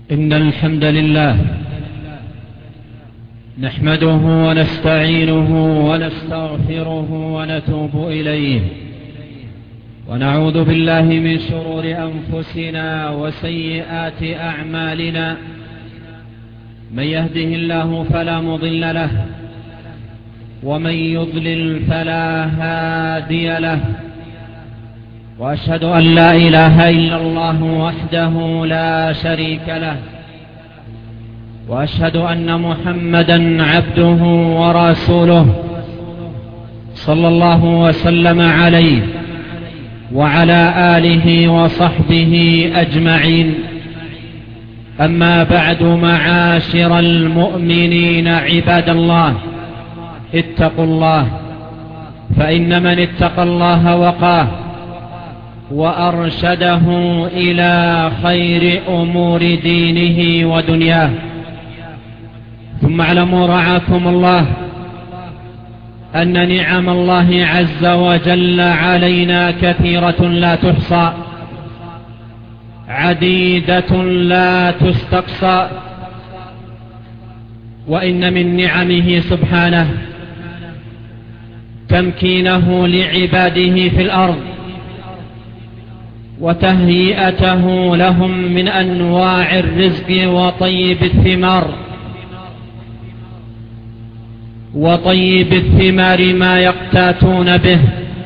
إن الحمد لله نحمده ونستعينه ونستغفره ونتوب إليه، ونعوذ بالله من شرور أنفسنا وسيئات أعمالنا. من يهده الله فلا مضل له، ومن يضلل فلا هادي له، وأشهد أن لا إله إلا الله وحده لا شريك له، وأشهد أن محمدا عبده ورسوله صلى الله وسلم عليه وعلى آله وصحبه أجمعين. أما بعد، معاشر المؤمنين عباد الله، اتقوا الله، فإن من اتقى الله وقاه وأرشده إلى خير أمور دينه ودنياه. ثم اعلموا رعاكم الله أن نعم الله عز وجل علينا كثيرة لا تحصى، عديدة لا تستقصى. وإن من نعمه سبحانه تمكينه لعباده في الأرض، وتهيئته لهم من أنواع الرزق وطيب الثمار ما يقتاتون به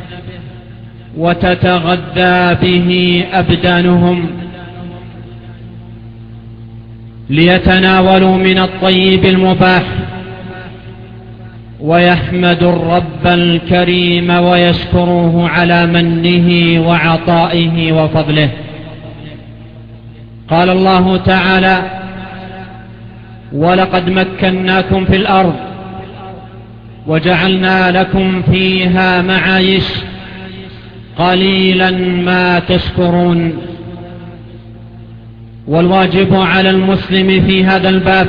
وتتغذى به أبدانهم، ليتناولوا من الطيب المباح ويحمدوا الرب الكريم ويشكروه على منه وعطائه وفضله. قال الله تعالى: ولقد مكناكم في الأرض وجعلنا لكم فيها معايش قليلا ما تشكرون. والواجب على المسلم في هذا الباب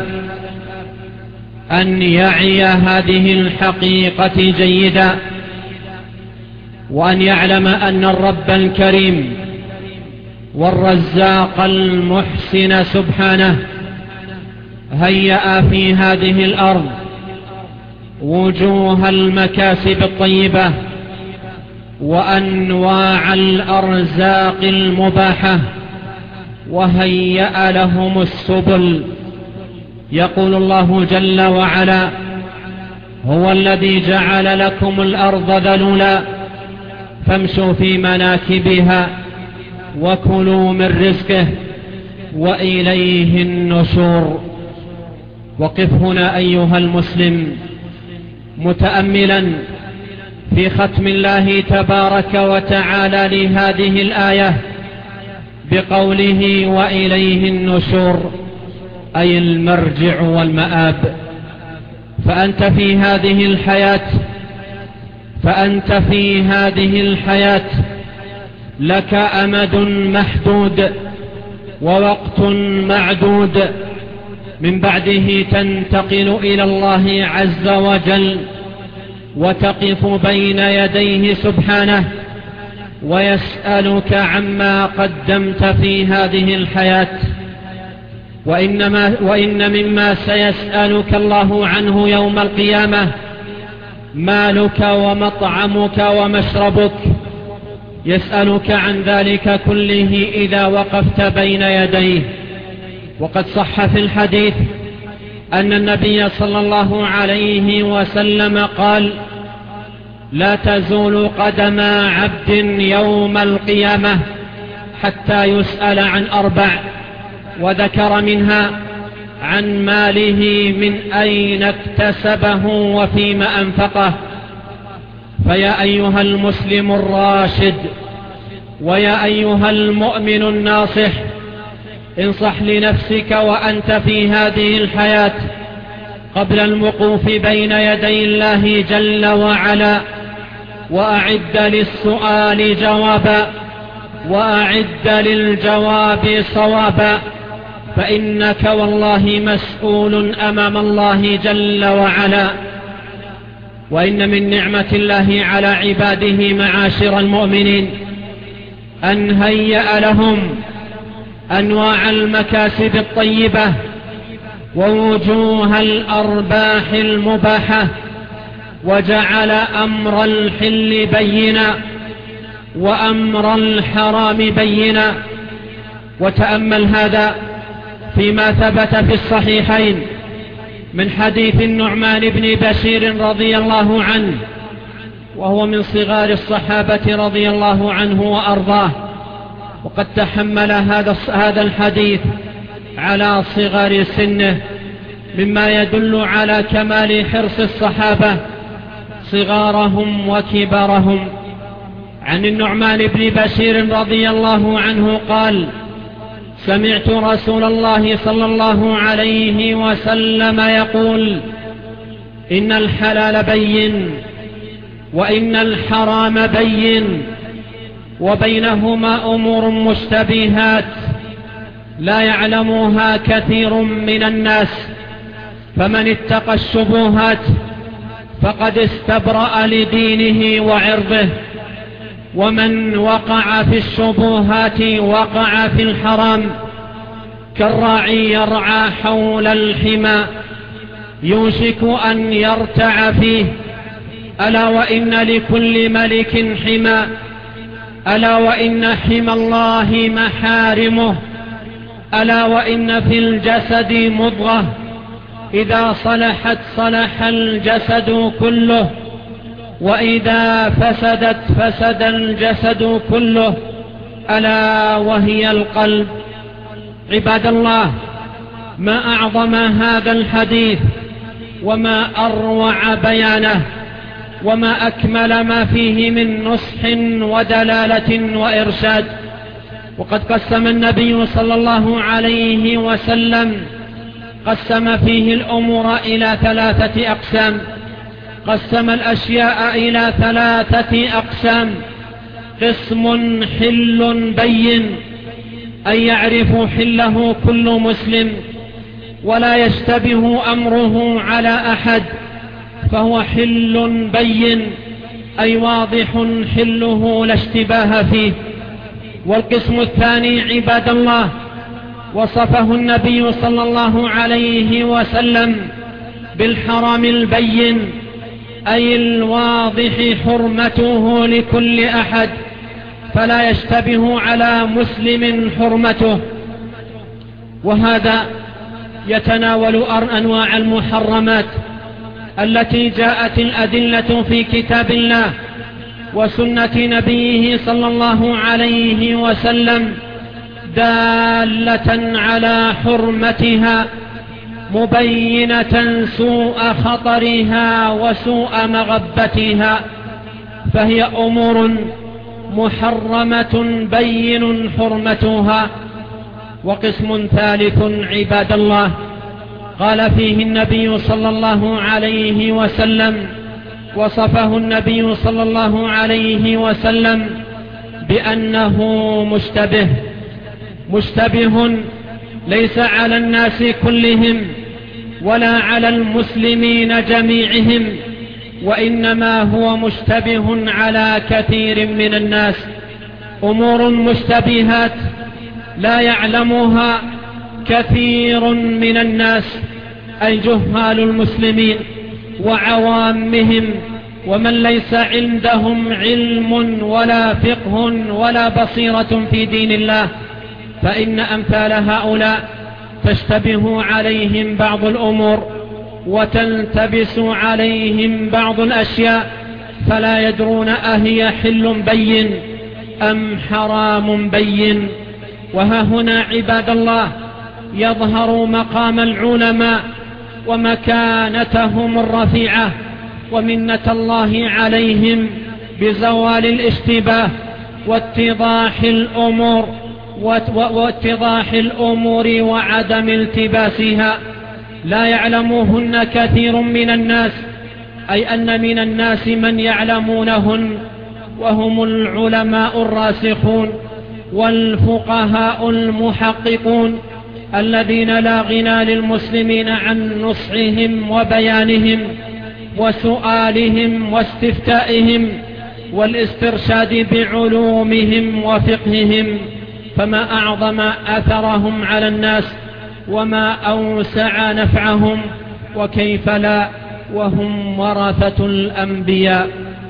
أن يعي هذه الحقيقة جيدا، وأن يعلم أن الرب الكريم والرزاق المحسن سبحانه هيأ في هذه الأرض وجوه المكاسب الطيبة وأنواع الأرزاق المباحة، وهيأ لهم السبل. يقول الله جل وعلا: هو الذي جعل لكم الأرض ذلولا فامشوا في مناكبها وكلوا من رزقه وإليه النشور. وقف هنا أيها المسلم متأملا في ختم الله تبارك وتعالى لهذه الآية بقوله: وإليه النشور، أي المرجع والمآب. فأنت في هذه الحياة لك أمد محدود ووقت معدود، من بعده تنتقل إلى الله عز وجل وتقف بين يديه سبحانه ويسألك عما قدمت في هذه الحياة. وإن مما سيسألك الله عنه يوم القيامة مالك ومطعمك ومشربك. يسألك عن ذلك كله إذا وقفت بين يديه. وقد صح في الحديث أن النبي صلى الله عليه وسلم قال: لا تزول قدم عبد يوم القيامة حتى يسأل عن 4، وذكر منها عن ماله من أين اكتسبه وفيما أنفقه. فيا أيها المسلم الراشد، ويا أيها المؤمن الناصح، انصح لنفسك وأنت في هذه الحياة قبل الوقوف بين يدي الله جل وعلا، وأعد للسؤال جوابا، وأعد للجواب صوابا، فإنك والله مسؤول أمام الله جل وعلا. وإن من نعمة الله على عباده معاشر المؤمنين أن هيأ لهم أنواع المكاسب الطيبة ووجوه الأرباح المباحة، وجعل أمر الحل بينا وأمر الحرام بينا. وتأمل هذا فيما ثبت في الصحيحين من حديث النعمان بن بشير رضي الله عنه، وهو من صغار الصحابة رضي الله عنه وأرضاه، وقد تحمل هذا الحديث على صغر سنه، مما يدل على كمال حرص الصحابة صغارهم وكبارهم. عن النعمان بن بشير رضي الله عنه قال: سمعت رسول الله صلى الله عليه وسلم يقول: إن الحلال بين وإن الحرام بين وبينهما أمور مشتبهات لا يعلمها كثير من الناس، فمن اتقى الشبهات فقد استبرأ لدينه وعرضه، ومن وقع في الشبهات وقع في الحرام، كالراعي يرعى حول الحمى يوشك أن يرتع فيه. ألا وإن لكل ملك حمى، ألا وإن حمى الله محارمه، ألا وإن في الجسد مضغة إذا صلحت صلح الجسد كله، وإذا فسدت فسد الجسد كله، ألا وهي القلب. عباد الله، ما أعظم هذا الحديث وما أروع بيانه وما أكمل ما فيه من نصح ودلالة وإرشاد. وقد قسم النبي صلى الله عليه وسلم فيه الأمور إلى 3 أقسام. قسم الأشياء إلى 3 أقسام: قسم حل بين، أي يعرف حله كل مسلم ولا يشتبه أمره على أحد، فهو حل بين، أي واضح حله لا اشتباه فيه. والقسم الثاني عباد الله وصفه النبي صلى الله عليه وسلم بالحرام البين، أي الواضح حرمته لكل أحد، فلا يشتبه على مسلم حرمته. وهذا يتناول أنواع المحرمات التي جاءت الأدلة في كتاب الله وسنة نبيه صلى الله عليه وسلم دالة على حرمتها، مبينة سوء خطرها وسوء مغبتها، فهي أمور محرمة بين حرمتها. وقسم ثالث عباد الله قال فيه النبي صلى الله عليه وسلم، وصفه النبي صلى الله عليه وسلم بأنه مشتبه ليس على الناس كلهم ولا على المسلمين جميعهم، وإنما هو مشتبه على كثير من الناس. أمور مشتبهات لا يعلمها كثير من الناس، أي جهال المسلمين وعوامهم، ومن ليس عندهم علم ولا فقه ولا بصيرة في دين الله، فإن أمثال هؤلاء تشتبه عليهم بعض الأمور وتلتبس عليهم بعض الأشياء، فلا يدرون أهي حل بين أم حرام بين. وها هنا عباد الله يظهر مقام العلماء ومكانتهم الرفيعة ومنة الله عليهم بزوال الاشتباه واتضاح الأمور وعدم التباسها. لا يعلمهن كثير من الناس، أي أن من الناس من يعلمونهن، وهم العلماء الراسخون والفقهاء المحققون الذين لا غنى للمسلمين عن نصحهم وبيانهم وسؤالهم واستفتائهم والاسترشاد بعلومهم وفقههم. فما أعظم أثرهم على الناس وما أوسع نفعهم، وكيف لا وهم ورثة الأنبياء.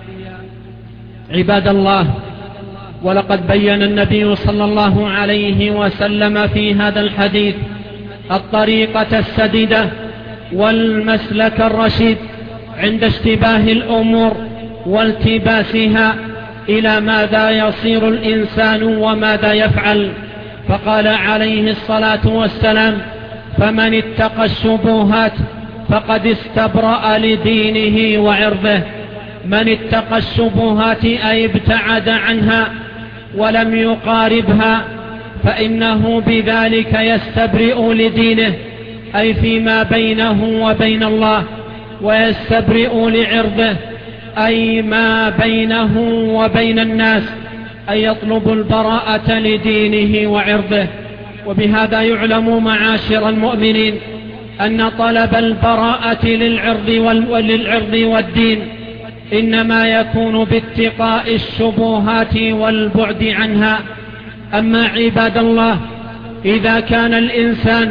عباد الله، ولقد بين النبي صلى الله عليه وسلم في هذا الحديث الطريقة السديدة والمسلك الرشيد عند اشتباه الأمور والتباسها إلى ماذا يصير الإنسان وماذا يفعل. فقال عليه الصلاة والسلام: فمن اتقى الشبهات فقد استبرأ لدينه وعرضه. من اتقى الشبهات أي ابتعد عنها ولم يقاربها، فإنه بذلك يستبرئ لدينه، أي فيما بينه وبين الله، ويستبرئ لعرضه، أي ما بينه وبين الناس، أي يطلب البراءة لدينه وعرضه. وبهذا يعلم معاشر المؤمنين أن طلب البراءة للعرض والدين إنما يكون باتقاء الشبهات والبعد عنها. أما عباد الله، إذا كان الإنسان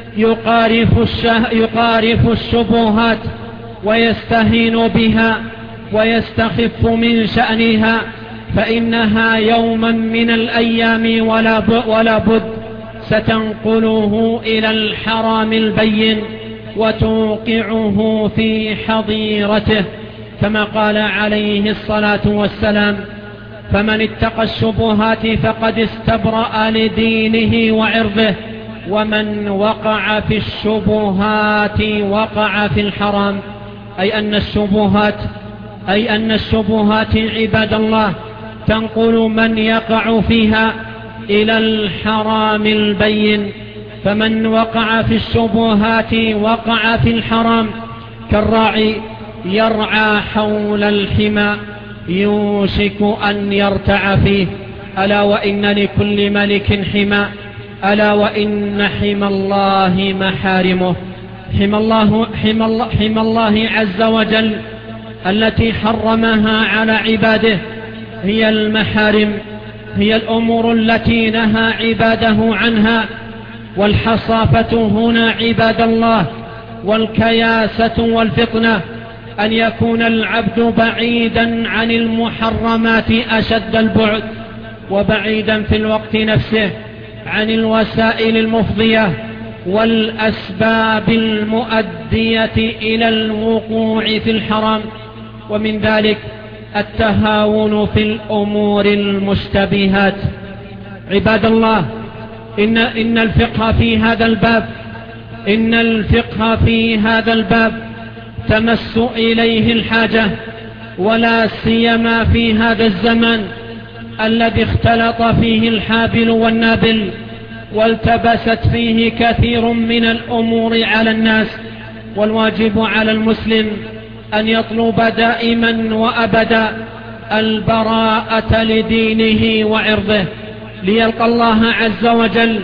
يقارف الشبهات ويستهين بها ويستخف من شأنها، فإنها يوما من الأيام ولا بد ستنقله إلى الحرام البين وتوقعه في حظيرته، كما قال عليه الصلاة والسلام: فمن اتقى الشبهات فقد استبرأ لدينه وعرضه، ومن وقع في الشبهات وقع في الحرام. أي أن الشبهات عباد الله تنقل من يقع فيها إلى الحرام البين. فمن وقع في الشبهات وقع في الحرام، كالراعي يرعى حول الحمى يوشك أن يرتع فيه. ألا وإن لكل ملك حمى، ألا وإن حمى الله محارمه. حمى الله عز وجل التي حرمها على عباده هي المحارم، هي الأمور التي نهى عباده عنها. والحصافة هنا عباد الله والكياسة والفطنة أن يكون العبد بعيدا عن المحرمات أشد البعد، وبعيدا في الوقت نفسه عن الوسائل المفضية والأسباب المؤدية إلى الوقوع في الحرام. ومن ذلك التهاون في الأمور المشتبهات. عباد الله، إن الفقه في هذا الباب تمس إليه الحاجة، ولا سيما في هذا الزمان الذي اختلط فيه الحابل والنابل، والتبست فيه كثير من الأمور على الناس. والواجب على المسلم أن يطلب دائما وأبدا البراءة لدينه وعرضه، ليلقى الله عز وجل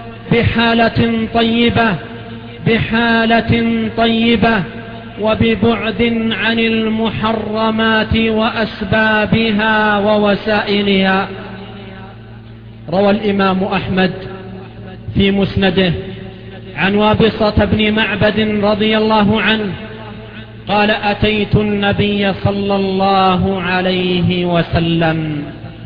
بحالة طيبة وببعد عن المحرمات وأسبابها ووسائلها. روى الإمام أحمد في مسنده عن وابصة بن معبد رضي الله عنه قال: أتيت النبي صلى الله عليه وسلم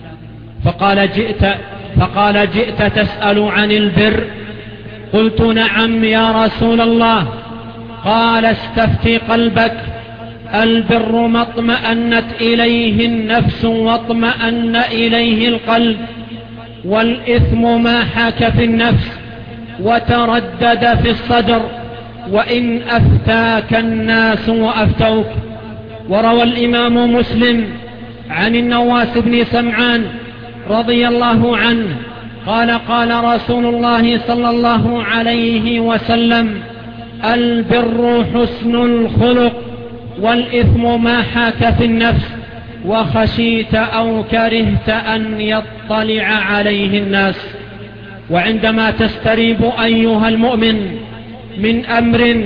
فقال: جئت تسأل عن البر؟ قلت: نعم يا رسول الله. قال: استفتي قلبك، البر ما اطمأنت إليه النفس واطمأن إليه القلب، والإثم ما حاك في النفس وتردد في الصدر، وإن أفتاك الناس وأفتوك. وروى الإمام مسلم عن النواس بن سمعان رضي الله عنه قال: قال رسول الله صلى الله عليه وسلم: البر حسن الخلق، والإثم ما حاك في النفس وخشيت أو كرهت أن يطلع عليه الناس. وعندما تستريب أيها المؤمن من أمر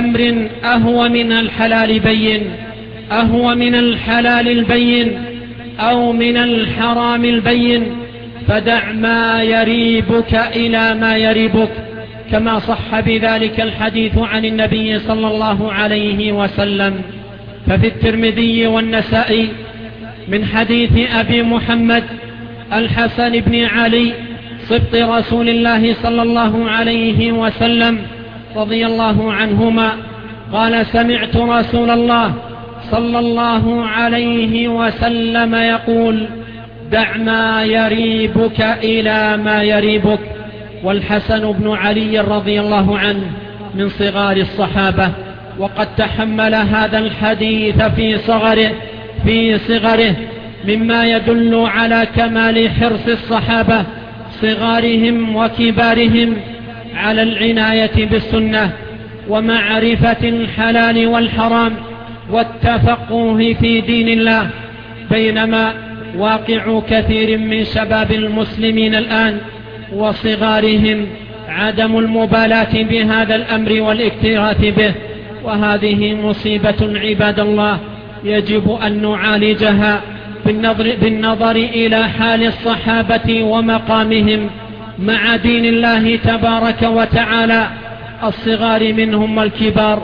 أهو من الحلال البين، أو من الحرام البين، فدع ما يريبك إلى ما يريبك، كما صح بذلك الحديث عن النبي صلى الله عليه وسلم. ففي الترمذي والنسائي من حديث أبي محمد الحسن بن علي صبط رسول الله صلى الله عليه وسلم رضي الله عنهما قال: سمعت رسول الله صلى الله عليه وسلم يقول: دع ما يريبك إلى ما يريبك. والحسن بن علي رضي الله عنه من صغار الصحابة، وقد تحمل هذا الحديث في صغره، مما يدل على كمال حرص الصحابة صغارهم وكبارهم على العناية بالسنة ومعرفة الحلال والحرام والتفقه في دين الله، بينما واقع كثير من شباب المسلمين الآن وصغارهم عدم المبالاة بهذا الأمر والاكتراث به، وهذه مصيبة عباد الله يجب أن نعالجها بالنظر إلى حال الصحابة ومقامهم مع دين الله تبارك وتعالى، الصغار منهم والكبار،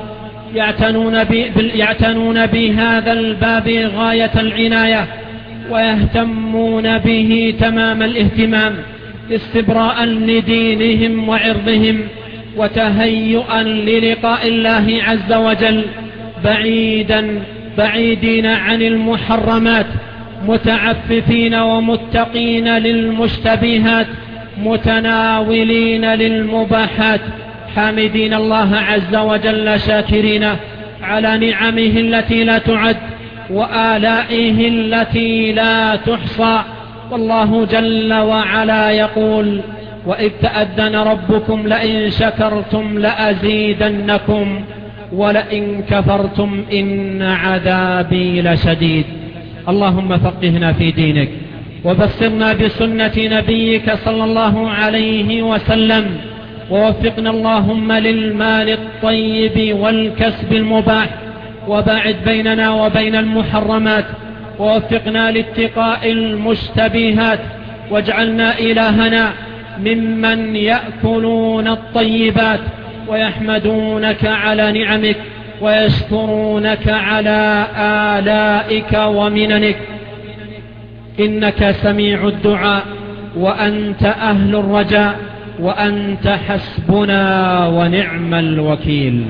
يعتنون بهذا الباب غاية العناية ويهتمون به تمام الاهتمام، استبراء لدينهم وعرضهم وتهيئا للقاء الله عز وجل، بعيدين عن المحرمات، متعففين ومتقين للمشتبهات، متناولين للمباحات، حامدين الله عز وجل شاكرين على نعمه التي لا تعد وآلائه التي لا تحصى. والله جل وعلا يقول: وإذ تأذن ربكم لئن شكرتم لأزيدنكم ولئن كفرتم إن عذابي لشديد. اللهم فقهنا في دينك وبصرنا بسنة نبيك صلى الله عليه وسلم، ووفقنا اللهم للمال الطيب والكسب المباح، وباعد بيننا وبين المحرمات، ووفقنا لاتقاء المشتبهات، واجعلنا إلهنا ممن يأكلون الطيبات ويحمدونك على نعمك ويشكرونك على آلائك ومننك، إنك سميع الدعاء وأنت أهل الرجاء وأنت حسبنا ونعم الوكيل.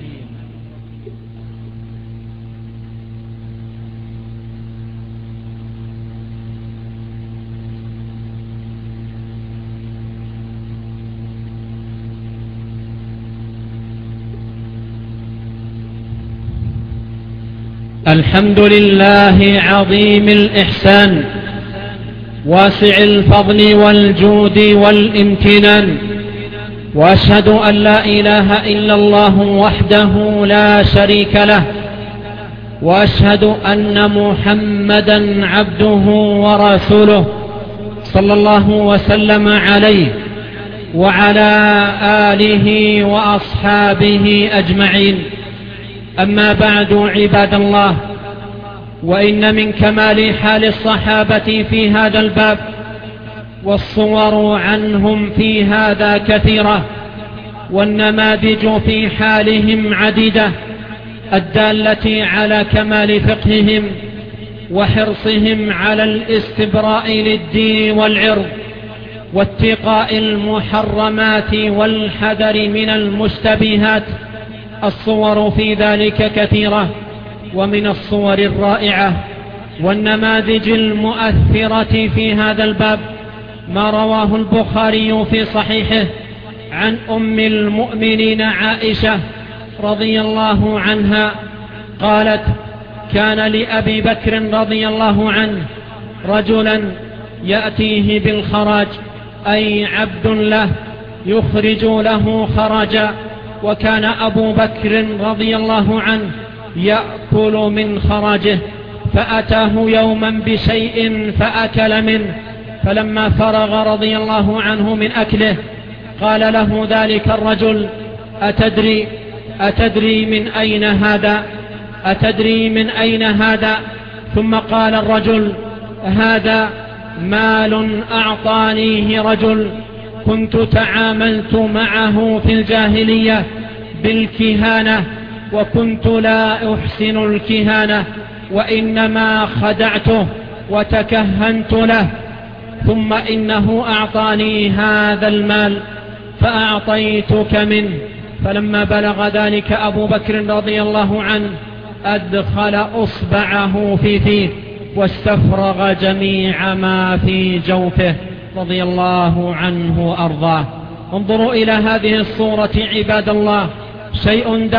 الحمد لله عظيم الإحسان واسع الفضل والجود والامتنان، وأشهد أن لا إله إلا الله وحده لا شريك له، وأشهد أن محمدا عبده ورسوله صلى الله وسلم عليه وعلى آله وأصحابه أجمعين. أما بعد عباد الله، وإن من كمال حال الصحابة في هذا الباب والصور عنهم في هذا كثيرة، والنماذج في حالهم عديدة، الدالة على كمال فقههم وحرصهم على الاستبراء للدين والعرض واتقاء المحرمات والحذر من المشتبهات. الصور في ذلك كثيرة، ومن الصور الرائعة والنماذج المؤثرة في هذا الباب ما رواه البخاري في صحيحه عن أم المؤمنين عائشة رضي الله عنها قالت: كان لأبي بكر رضي الله عنه رجلا يأتيه بالخراج، أي عبد له يخرج له خراجا، وكان أبو بكر رضي الله عنه يأكل من خراجه، فأتاه يوما بشيء فأكل منه، فلما فرغ رضي الله عنه من أكله قال له ذلك الرجل: أتدري من أين هذا؟ أتدري من أين هذا؟ ثم قال الرجل: هذا مال أعطانيه رجل كنت تعاملت معه في الجاهلية بالكهانة، وكنت لا أحسن الكهانة وإنما خدعته وتكهنت له، ثم إنه أعطاني هذا المال فأعطيتك منه. فلما بلغ ذلك أبو بكر رضي الله عنه أدخل أصبعه في فيه واستفرغ جميع ما في جوفه رضي الله عنه وأرضاه. انظروا إلى هذه الصورة عباد الله، شيء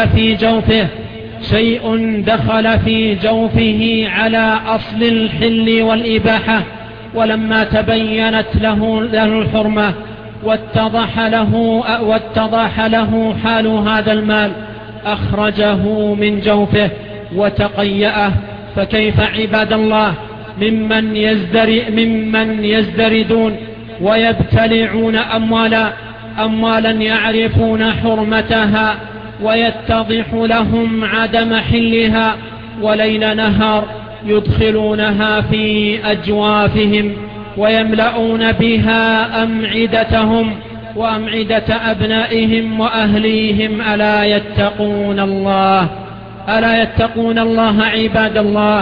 دخل في جوفه على أصل الحل والإباحة، ولما تبينت له الحرمة واتضح له حال هذا المال أخرجه من جوفه وتقيأه. فكيف عباد الله ممن يزدردون ويبتلعون أموالا يعرفون حرمتها ويتضح لهم عدم حلها، وليل نهار يدخلونها في أجوافهم ويملؤون بها أمعدتهم وأمعدة أبنائهم وأهليهم. ألا يتقون الله عباد الله؟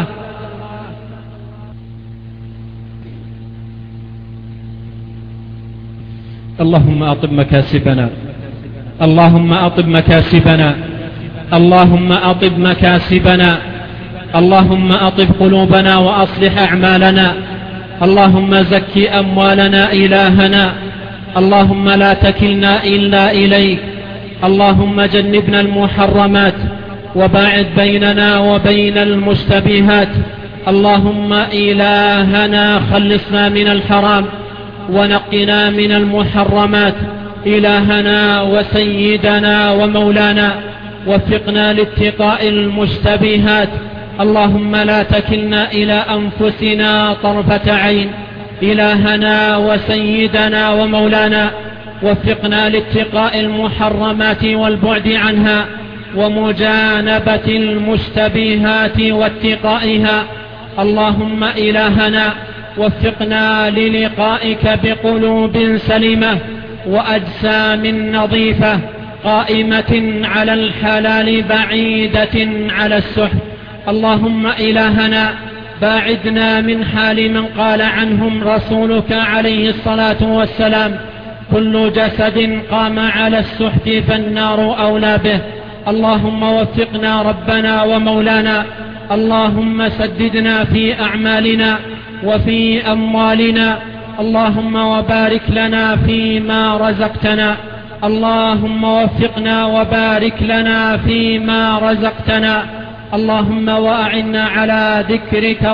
اللهم أطب مكاسبنا، اللهم أطب مكاسبنا، اللهم أطب مكاسبنا، اللهم أطب قلوبنا وأصلح أعمالنا، اللهم زك أموالنا إلهنا، اللهم لا تكلنا إلا إليك، اللهم جنبنا المحرمات وباعد بيننا وبين المشتبهات، اللهم إلهنا خلصنا من الحرام ونقنا من المحرمات، إلهنا وسيدنا ومولانا وفقنا لاتقاء المشتبهات، اللهم لا تكلنا إلى أنفسنا طرفة عين، إلهنا وسيدنا ومولانا وفقنا لاتقاء المحرمات والبعد عنها ومجانبة المشتبهات واتقائها، اللهم إلهنا وفقنا للقائك بقلوب سليمة وأجسام نظيفة قائمة على الحلال بعيدة على السحت، اللهم إلهنا باعدنا من حال من قال عنهم رسولك عليه الصلاة والسلام كل جسد قام على السحت فالنار أولى به، اللهم وفقنا ربنا ومولانا، اللهم سددنا في أعمالنا وفي أموالنا، اللهم وبارك لنا فيما رزقتنا، اللهم وفقنا وبارك لنا فيما رزقتنا، اللهم وأعنا على ذكرك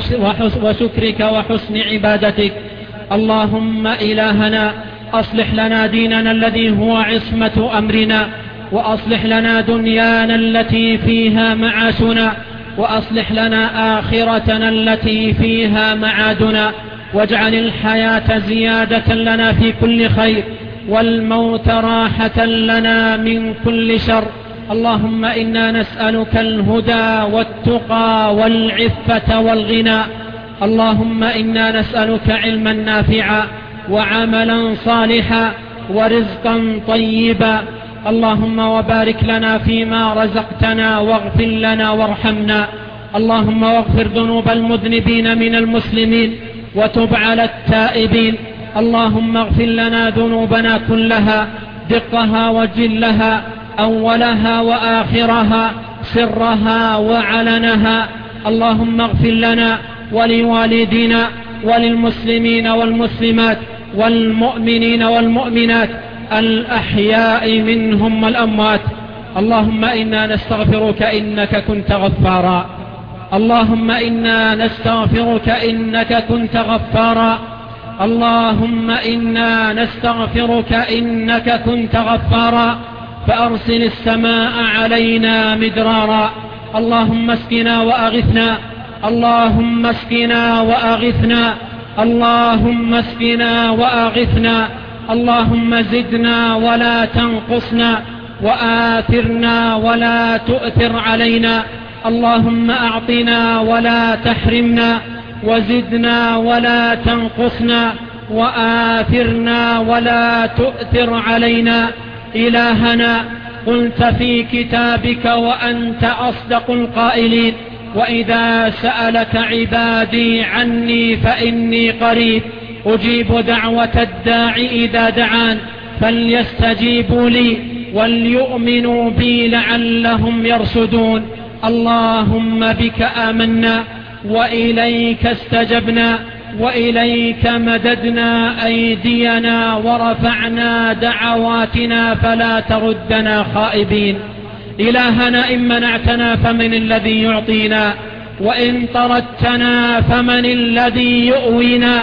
وشكرك وحسن عبادتك، اللهم إلهنا أصلح لنا ديننا الذي هو عصمة أمرنا، وأصلح لنا دنيانا التي فيها معاشنا، وأصلح لنا آخرتنا التي فيها معادنا، واجعل الحياة زيادة لنا في كل خير والموت راحة لنا من كل شر، اللهم إنا نسألك الهدى والتقى والعفة والغنى، اللهم إنا نسألك علما نافعا وعملا صالحا ورزقا طيبا، اللهم وبارك لنا فيما رزقتنا واغفر لنا وارحمنا، اللهم واغفر ذنوب المذنبين من المسلمين وتب على التائبين، اللهم اغفر لنا ذنوبنا كلها دقها وجلها أولها وآخرها سرها وعلنها، اللهم اغفر لنا ولوالدينا وللمسلمين والمسلمات والمؤمنين والمؤمنات الأحياء منهم والأموات، اللهم إنا نستغفرك إنك كنت غفارا، اللهم إنا نستغفرك إنك كنت غفارا، اللهم إنا نستغفرك إنك كنت غفارا، فأرسل السماء علينا مدرارا، اللهم اسقنا وأغثنا، اللهم اسقنا وأغثنا، اللهم اسقنا وأغثنا، اللهم زدنا ولا تنقصنا، وآثرنا ولا تؤثر علينا، اللهم أعطنا ولا تحرمنا، وزدنا ولا تنقصنا، وآثرنا ولا تؤثر علينا. إلهنا قلت في كتابك وأنت أصدق القائلين: وإذا سألك عبادي عني فإني قريب أجيب دعوة الداع إذا دعان، فليستجيبوا لي وليؤمنوا بي لعلهم يرشدون. اللهم بك آمنا وإليك استجبنا وإليك مددنا أيدينا ورفعنا دعواتنا، فلا تردنا خائبين. إلهنا إن منعتنا فمن الذي يعطينا، وإن طردتنا فمن الذي يؤوينا.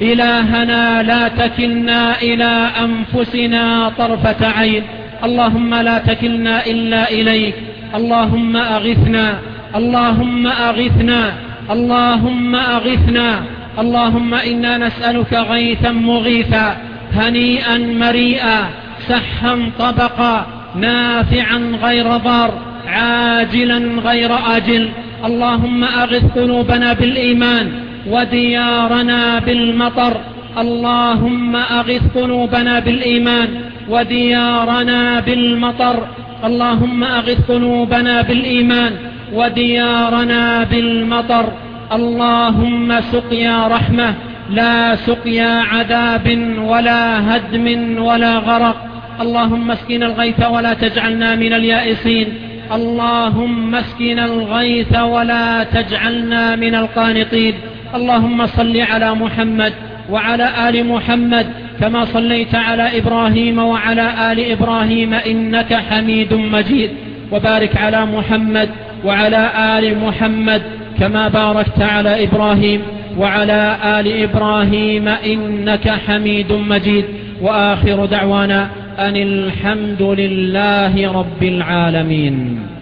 إلهنا لا تكلنا إلى أنفسنا طرفة عين، اللهم لا تكلنا إلا إليك. اللهم أغثنا، اللهم أغثنا، اللهم أغثنا. اللهم إنا نسألك غيثا مغيثا، هنيئا مريئا، سحا طبقا، نافعا غير ضار، عاجلا غير آجل. اللهم أغث قلوبنا بالإيمان وديارنا بالمطر. اللهم أغث قلوبنا بالإيمان وديارنا بالمطر. اللهم أغث قلوبنا بالإيمان وديارنا بالمطر. اللهم سقيا رحمة لا سقيا عذاب ولا هدم ولا غرق. اللهم اسقنا الغيث ولا تجعلنا من اليائسين. اللهم اسقنا الغيث ولا تجعلنا من القانطين. اللهم صل على محمد وعلى آل محمد كما صليت على إبراهيم وعلى آل إبراهيم إنك حميد مجيد، وبارك على محمد وعلى آل محمد كما باركت على إبراهيم وعلى آل إبراهيم إنك حميد مجيد. وآخر دعوانا أن الحمد لله رب العالمين.